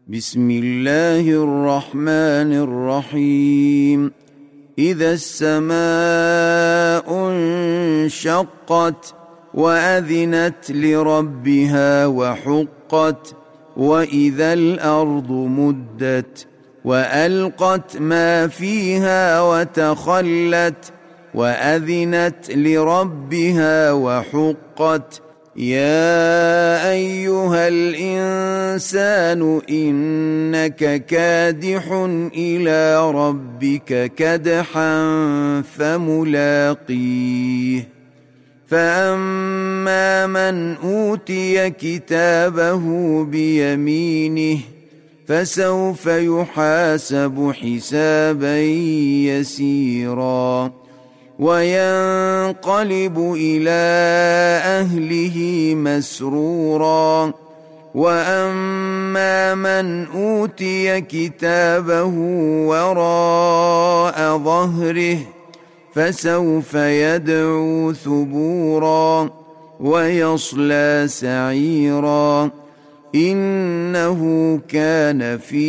بسم الله الرحمن الرحيم إذا السماء انشقت وأذنت لربها وحقت وإذا الأرض مدت وألقت ما فيها وتخلت وأذنت لربها وحقت يا أيها الإنسان إنك كادح إلى ربك كدحا فملاقيه فأما من أوتي كتابه بيمينه فسوف يحاسب حسابا يسيرا وينقلب إلى أهله مسرورا وأما من أوتي كتابه وراء ظهره فسوف يدعو ثبورا ويصلى سعيرا إنه كان في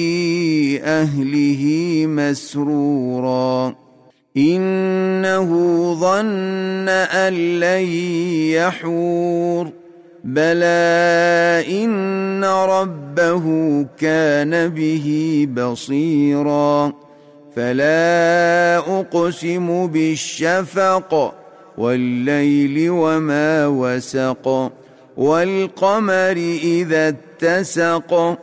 أهله مسرورا إنه ظن أن لن يحور بلى إن ربه كان به بصيرا فلا أقسم بالشفق والليل وما وسق والقمر إذا اتسق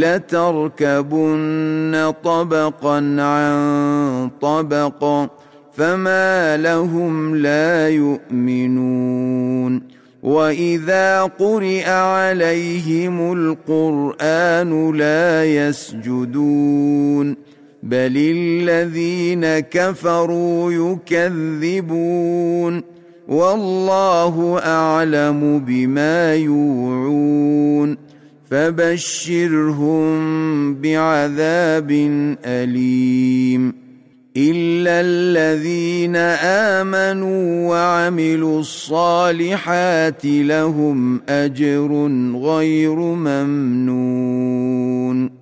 لتركبن طبقا عن طبق فما لهم لا يؤمنون وإذا قرئ عليهم القرآن لا يسجدون بل الذين كفروا يكذبون والله أعلم بما يوعون فبشرهم بعذاب أليم إلا الذين آمنوا وعملوا الصالحات لهم أجر غير ممنون